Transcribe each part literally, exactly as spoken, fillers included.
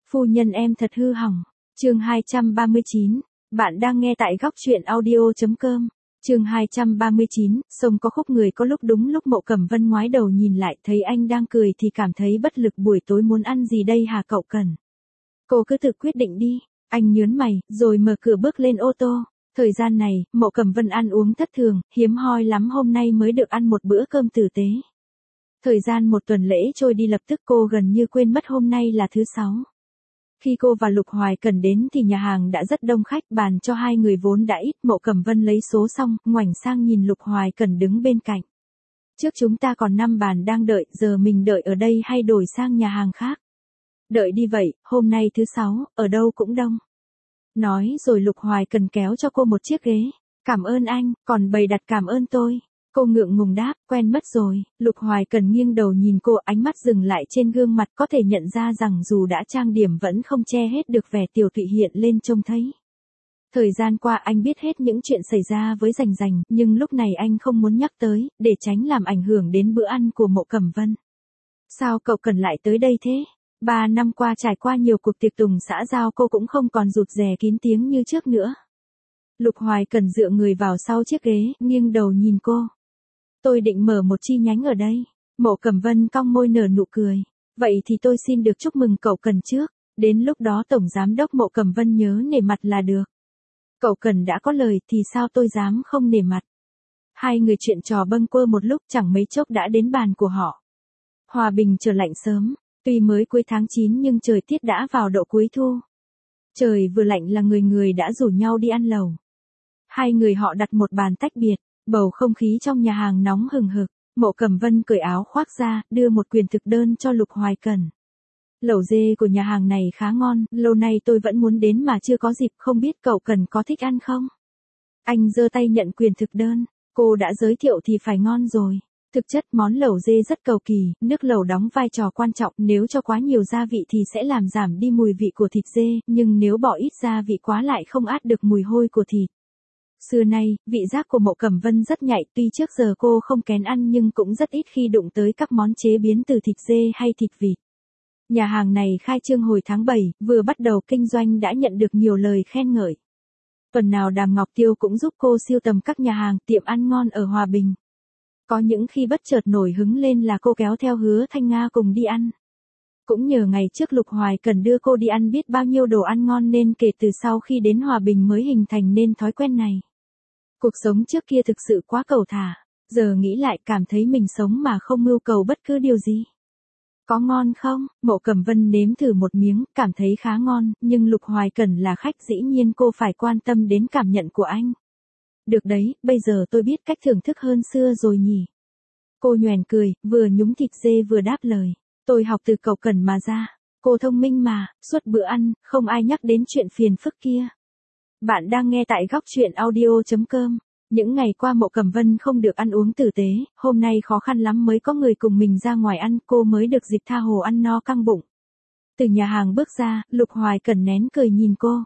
Phu nhân em thật hư hỏng. Chương hai trăm ba mươi chín. Bạn đang nghe tại góc truyện audio chấm com. Chương hai trăm ba mươi chín, sông có khúc người có lúc đúng lúc Mộ Cẩm Vân ngoái đầu nhìn lại thấy anh đang cười thì cảm thấy bất lực buổi tối muốn ăn gì đây hả cậu Cần? Cô cứ tự quyết định đi, anh nhớn mày, rồi mở cửa bước lên ô tô. Thời gian này, Mộ Cẩm Vân ăn uống thất thường, hiếm hoi lắm hôm nay mới được ăn một bữa cơm tử tế. Thời gian một tuần lễ trôi đi lập tức cô gần như quên mất hôm nay là thứ sáu. Khi cô và Lục Hoài Cần đến thì nhà hàng đã rất đông khách, bàn cho hai người vốn đã ít. Mộ Cẩm Vân lấy số xong, ngoảnh sang nhìn Lục Hoài Cần đứng bên cạnh. Trước chúng ta còn năm bàn đang đợi, giờ mình đợi ở đây hay đổi sang nhà hàng khác? Đợi đi vậy, hôm nay thứ sáu, ở đâu cũng đông. Nói rồi Lục Hoài Cần kéo cho cô một chiếc ghế. Cảm ơn anh, còn bày đặt cảm ơn tôi. Cô ngượng ngùng đáp, quen mất rồi. Lục Hoài Cần nghiêng đầu nhìn cô, ánh mắt dừng lại trên gương mặt, có thể nhận ra rằng dù đã trang điểm vẫn không che hết được vẻ tiều tụy hiện lên trông thấy. Thời gian qua anh biết hết những chuyện xảy ra với Rành Rành, nhưng lúc này anh không muốn nhắc tới, để tránh làm ảnh hưởng đến bữa ăn của Mộ Cẩm Vân. Sao cậu Cần lại tới đây thế? Ba năm qua trải qua nhiều cuộc tiệc tùng xã giao cô cũng không còn rụt rè kín tiếng như trước nữa. Lục Hoài Cần dựa người vào sau chiếc ghế, nghiêng đầu nhìn cô. Tôi định mở một chi nhánh ở đây. Mộ Cẩm Vân cong môi nở nụ cười. Vậy thì tôi xin được chúc mừng cậu Cần trước. Đến lúc đó Tổng Giám đốc Mộ Cẩm Vân nhớ nể mặt là được. Cậu Cần đã có lời thì sao tôi dám không nể mặt. Hai người chuyện trò bâng quơ một lúc chẳng mấy chốc đã đến bàn của họ. Hòa Bình trở lạnh sớm. Tuy mới cuối tháng chín nhưng trời tiết đã vào độ cuối thu. Trời vừa lạnh là người người đã rủ nhau đi ăn lẩu. Hai người họ đặt một bàn tách biệt. Bầu không khí trong nhà hàng nóng hừng hực. Mộ Cẩm Vân cởi áo khoác ra, đưa một quyển thực đơn cho Lục Hoài Cần. Lẩu dê của nhà hàng này khá ngon, lâu nay tôi vẫn muốn đến mà chưa có dịp, không biết cậu Cần có thích ăn không? Anh giơ tay nhận quyển thực đơn, cô đã giới thiệu thì phải ngon rồi. Thực chất món lẩu dê rất cầu kỳ, nước lẩu đóng vai trò quan trọng, nếu cho quá nhiều gia vị thì sẽ làm giảm đi mùi vị của thịt dê, nhưng nếu bỏ ít gia vị quá lại không át được mùi hôi của thịt. Xưa nay, vị giác của Mộ Cẩm Vân rất nhạy, tuy trước giờ cô không kén ăn nhưng cũng rất ít khi đụng tới các món chế biến từ thịt dê hay thịt vịt. Nhà hàng này khai trương hồi tháng bảy, vừa bắt đầu kinh doanh đã nhận được nhiều lời khen ngợi. Phần nào Đàm Ngọc Tiêu cũng giúp cô siêu tầm các nhà hàng, tiệm ăn ngon ở Hòa Bình. Có những khi bất chợt nổi hứng lên là cô kéo theo Hứa Thanh Nga cùng đi ăn. Cũng nhờ ngày trước Lục Hoài Cần đưa cô đi ăn biết bao nhiêu đồ ăn ngon nên kể từ sau khi đến Hòa Bình mới hình thành nên thói quen này. Cuộc sống trước kia thực sự quá cầu thả, giờ nghĩ lại cảm thấy mình sống mà không mưu cầu bất cứ điều gì. Có ngon không? Mộ Cẩm Vân nếm thử một miếng, cảm thấy khá ngon, nhưng Lục Hoài Cần là khách dĩ nhiên cô phải quan tâm đến cảm nhận của anh. Được đấy, bây giờ tôi biết cách thưởng thức hơn xưa rồi nhỉ. Cô nhoẻn cười, vừa nhúng thịt dê vừa đáp lời. Tôi học từ cậu Cần mà ra. Cô thông minh mà, suốt bữa ăn, không ai nhắc đến chuyện phiền phức kia. Bạn đang nghe tại góc truyện audio chấm com. Những ngày qua Mộ Cẩm Vân không được ăn uống tử tế, hôm nay khó khăn lắm mới có người cùng mình ra ngoài ăn, cô mới được dịp tha hồ ăn no căng bụng. Từ nhà hàng bước ra, Lục Hoài Cần nén cười nhìn cô.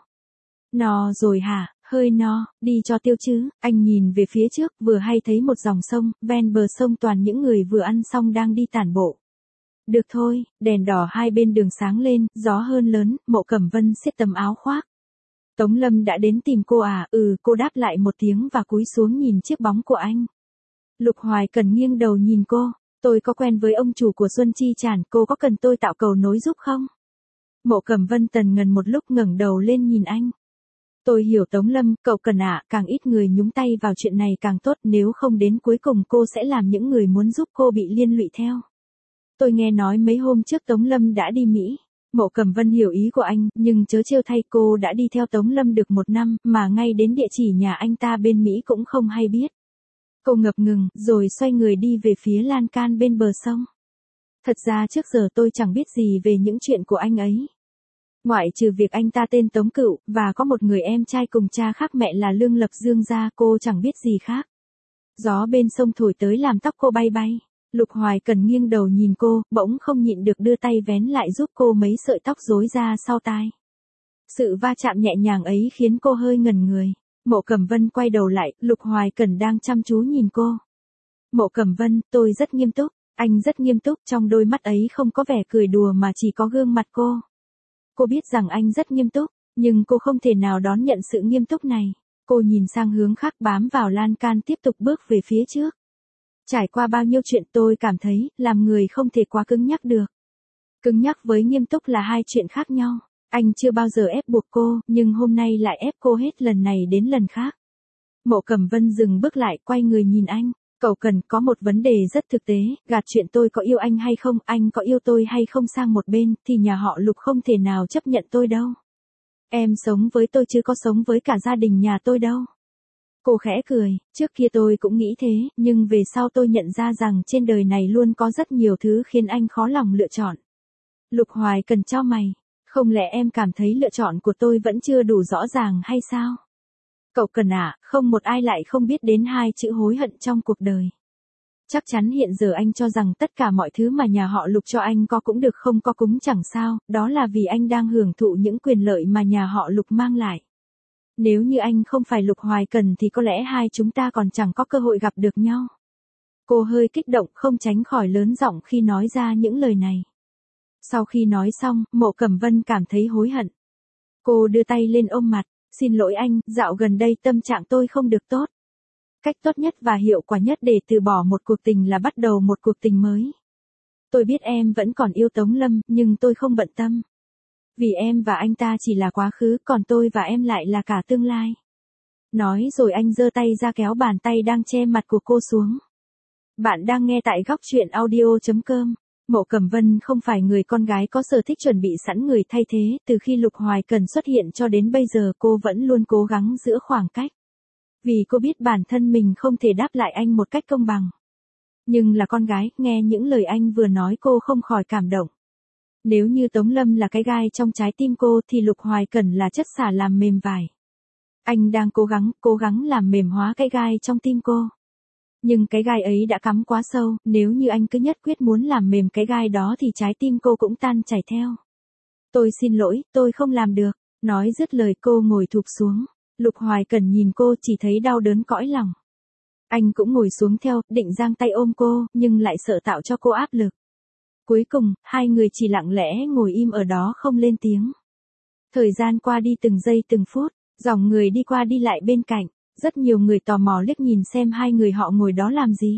No rồi hả? Hơi no, đi cho tiêu chứ. Anh nhìn về phía trước, vừa hay thấy một dòng sông, ven bờ sông toàn những người vừa ăn xong đang đi tản bộ. Được thôi, đèn đỏ hai bên đường sáng lên, gió hơn lớn, Mộ Cẩm Vân siết tấm áo khoác. Tống Lâm đã đến tìm cô à? Ừ, cô đáp lại một tiếng và cúi xuống nhìn chiếc bóng của anh. Lục Hoài Cần nghiêng đầu nhìn cô. Tôi có quen với ông chủ của Xuân Chi Tràn, cô có cần tôi tạo cầu nối giúp không? Mộ Cẩm Vân tần ngần một lúc ngẩng đầu lên nhìn anh. Tôi hiểu Tống Lâm, cậu Cần ạ, càng ít người nhúng tay vào chuyện này càng tốt, nếu không đến cuối cùng cô sẽ làm những người muốn giúp cô bị liên lụy theo. Tôi nghe nói mấy hôm trước Tống Lâm đã đi Mỹ. Mộ Cẩm Vân hiểu ý của anh, nhưng chớ trêu thay, cô đã đi theo Tống Lâm được một năm, mà ngay đến địa chỉ nhà anh ta bên Mỹ cũng không hay biết. Cô ngập ngừng, rồi xoay người đi về phía lan can bên bờ sông. Thật ra trước giờ tôi chẳng biết gì về những chuyện của anh ấy. Ngoại trừ việc anh ta tên Tống Cựu, và có một người em trai cùng cha khác mẹ là Lương Lập Dương ra, cô chẳng biết gì khác. Gió bên sông thổi tới làm tóc cô bay bay. Lục Hoài Cần nghiêng đầu nhìn cô, bỗng không nhịn được đưa tay vén lại giúp cô mấy sợi tóc rối ra sau tai. Sự va chạm nhẹ nhàng ấy khiến cô hơi ngẩn người. Mộ Cẩm Vân quay đầu lại, Lục Hoài Cần đang chăm chú nhìn cô. Mộ Cẩm Vân, tôi rất nghiêm túc. Anh rất nghiêm túc, trong đôi mắt ấy không có vẻ cười đùa mà chỉ có gương mặt cô. Cô biết rằng anh rất nghiêm túc, nhưng cô không thể nào đón nhận sự nghiêm túc này. Cô nhìn sang hướng khác bám vào lan can tiếp tục bước về phía trước. Trải qua bao nhiêu chuyện tôi cảm thấy, làm người không thể quá cứng nhắc được. Cứng nhắc với nghiêm túc là hai chuyện khác nhau. Anh chưa bao giờ ép buộc cô, nhưng hôm nay lại ép cô hết lần này đến lần khác. Mộ Cẩm Vân dừng bước lại, quay người nhìn anh. Cậu cần có một vấn đề rất thực tế, gạt chuyện tôi có yêu anh hay không, anh có yêu tôi hay không sang một bên, thì nhà họ Lục không thể nào chấp nhận tôi đâu. Em sống với tôi chứ có sống với cả gia đình nhà tôi đâu. Cô khẽ cười, trước kia tôi cũng nghĩ thế, nhưng về sau tôi nhận ra rằng trên đời này luôn có rất nhiều thứ khiến anh khó lòng lựa chọn. Lục Hoài Cần chau mày, không lẽ em cảm thấy lựa chọn của tôi vẫn chưa đủ rõ ràng hay sao? Cậu Cần à, không một ai lại không biết đến hai chữ hối hận trong cuộc đời. Chắc chắn hiện giờ anh cho rằng tất cả mọi thứ mà nhà họ Lục cho anh có cũng được không có cũng chẳng sao, đó là vì anh đang hưởng thụ những quyền lợi mà nhà họ Lục mang lại. Nếu như anh không phải Lục Hoài Cần thì có lẽ hai chúng ta còn chẳng có cơ hội gặp được nhau. Cô hơi kích động không tránh khỏi lớn giọng khi nói ra những lời này. Sau khi nói xong, Mộ Cẩm Vân cảm thấy hối hận. Cô đưa tay lên ôm mặt, xin lỗi anh, dạo gần đây tâm trạng tôi không được tốt. Cách tốt nhất và hiệu quả nhất để từ bỏ một cuộc tình là bắt đầu một cuộc tình mới. Tôi biết em vẫn còn yêu Tống Lâm, nhưng tôi không bận tâm. Vì em và anh ta chỉ là quá khứ, còn tôi và em lại là cả tương lai. Nói rồi anh giơ tay ra kéo bàn tay đang che mặt của cô xuống. Bạn đang nghe tại góc truyện audio chấm com. Mộ Cẩm Vân không phải người con gái có sở thích chuẩn bị sẵn người thay thế, từ khi Lục Hoài Cần xuất hiện cho đến bây giờ cô vẫn luôn cố gắng giữ khoảng cách. Vì cô biết bản thân mình không thể đáp lại anh một cách công bằng. Nhưng là con gái, nghe những lời anh vừa nói cô không khỏi cảm động. Nếu như Tống Lâm là cái gai trong trái tim cô thì Lục Hoài Cần là chất xả làm mềm vải. Anh đang cố gắng, cố gắng làm mềm hóa cái gai trong tim cô. Nhưng cái gai ấy đã cắm quá sâu, nếu như anh cứ nhất quyết muốn làm mềm cái gai đó thì trái tim cô cũng tan chảy theo. Tôi xin lỗi, tôi không làm được. Nói dứt lời cô ngồi thụp xuống. Lục Hoài Cần nhìn cô chỉ thấy đau đớn cõi lòng. Anh cũng ngồi xuống theo, định giang tay ôm cô, nhưng lại sợ tạo cho cô áp lực. Cuối cùng, hai người chỉ lặng lẽ ngồi im ở đó không lên tiếng. Thời gian qua đi từng giây từng phút, dòng người đi qua đi lại bên cạnh, rất nhiều người tò mò liếc nhìn xem hai người họ ngồi đó làm gì.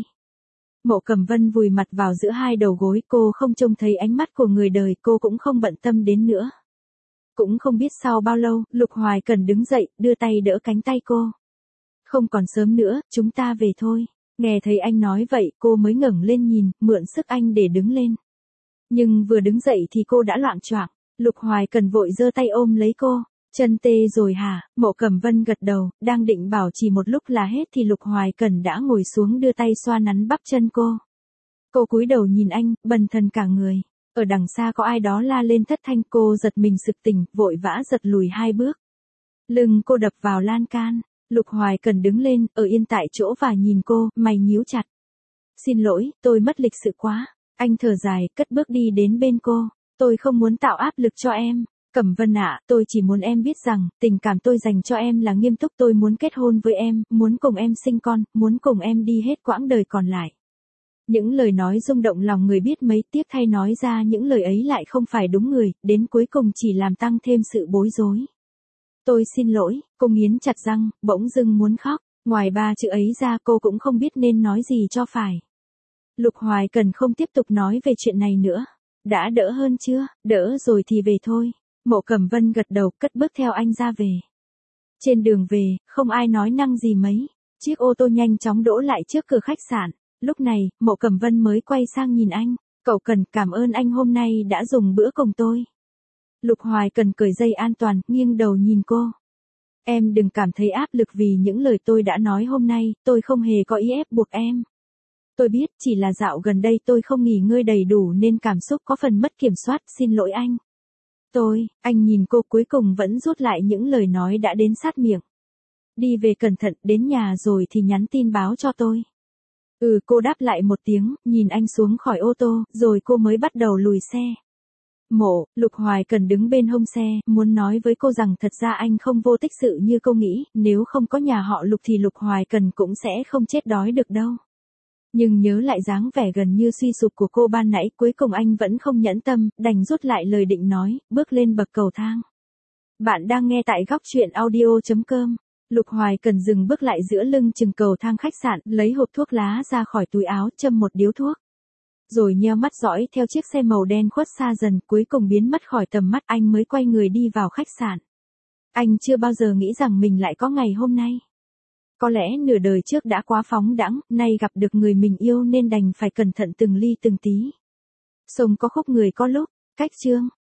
Mộ Cẩm Vân vùi mặt vào giữa hai đầu gối, cô không trông thấy ánh mắt của người đời, cô cũng không bận tâm đến nữa. Cũng không biết sau bao lâu, Lục Hoài Cần đứng dậy, đưa tay đỡ cánh tay cô. Không còn sớm nữa, chúng ta về thôi. Nghe thấy anh nói vậy, cô mới ngẩng lên nhìn, mượn sức anh để đứng lên. Nhưng vừa đứng dậy thì cô đã loạng choạng. Lục Hoài Cần vội giơ tay ôm lấy cô. Chân tê rồi hả? Mộ Cẩm Vân gật đầu, đang định bảo chỉ một lúc là hết thì Lục Hoài Cần đã ngồi xuống đưa tay xoa nắn bắp chân cô. Cô cúi đầu nhìn anh, bần thần cả người. Ở đằng xa có ai đó la lên thất thanh, cô giật mình sực tỉnh, vội vã giật lùi hai bước. Lưng cô đập vào lan can. Lục Hoài Cần đứng lên, ở yên tại chỗ và nhìn cô, mày nhíu chặt. Xin lỗi, tôi mất lịch sự quá. Anh thở dài, cất bước đi đến bên cô. Tôi không muốn tạo áp lực cho em. Cẩm Vân ạ, tôi chỉ muốn em biết rằng, tình cảm tôi dành cho em là nghiêm túc, tôi muốn kết hôn với em, muốn cùng em sinh con, muốn cùng em đi hết quãng đời còn lại. Những lời nói rung động lòng người biết mấy, tiếc thay nói ra những lời ấy lại không phải đúng người, đến cuối cùng chỉ làm tăng thêm sự bối rối. Tôi xin lỗi, cô nghiến chặt răng, bỗng dưng muốn khóc, ngoài ba chữ ấy ra cô cũng không biết nên nói gì cho phải. Lục Hoài Cần không tiếp tục nói về chuyện này nữa. Đã đỡ hơn chưa? Đỡ rồi thì về thôi. Mộ Cẩm Vân gật đầu, cất bước theo anh ra về. Trên đường về, không ai nói năng gì mấy. Chiếc ô tô nhanh chóng đỗ lại trước cửa khách sạn. Lúc này, Mộ Cẩm Vân mới quay sang nhìn anh. Cậu Cần, cảm ơn anh hôm nay đã dùng bữa cùng tôi. Lục Hoài Cần cởi dây an toàn, nghiêng đầu nhìn cô. Em đừng cảm thấy áp lực vì những lời tôi đã nói hôm nay, tôi không hề có ý ép buộc em. Tôi biết, chỉ là dạo gần đây tôi không nghỉ ngơi đầy đủ nên cảm xúc có phần mất kiểm soát, xin lỗi anh. Tôi, anh nhìn cô cuối cùng vẫn rút lại những lời nói đã đến sát miệng. Đi về cẩn thận, đến nhà rồi thì nhắn tin báo cho tôi. Ừ, cô đáp lại một tiếng, nhìn anh xuống khỏi ô tô, rồi cô mới bắt đầu lùi xe. Mộ, Lục Hoài Cần đứng bên hông xe, muốn nói với cô rằng thật ra anh không vô tích sự như cô nghĩ, nếu không có nhà họ Lục thì Lục Hoài Cần cũng sẽ không chết đói được đâu. Nhưng nhớ lại dáng vẻ gần như suy sụp của cô ban nãy, cuối cùng anh vẫn không nhẫn tâm, đành rút lại lời định nói, bước lên bậc cầu thang. Bạn đang nghe tại góc chuyện audio.com. Lục Hoài Cần dừng bước lại giữa lưng chừng cầu thang khách sạn, lấy hộp thuốc lá ra khỏi túi áo, châm một điếu thuốc. Rồi nheo mắt dõi theo chiếc xe màu đen khuất xa dần, cuối cùng biến mất khỏi tầm mắt, anh mới quay người đi vào khách sạn. Anh chưa bao giờ nghĩ rằng mình lại có ngày hôm nay. Có lẽ nửa đời trước đã quá phóng đãng, nay gặp được người mình yêu nên đành phải cẩn thận từng ly từng tí. Sống có khúc người có lúc, cách chương.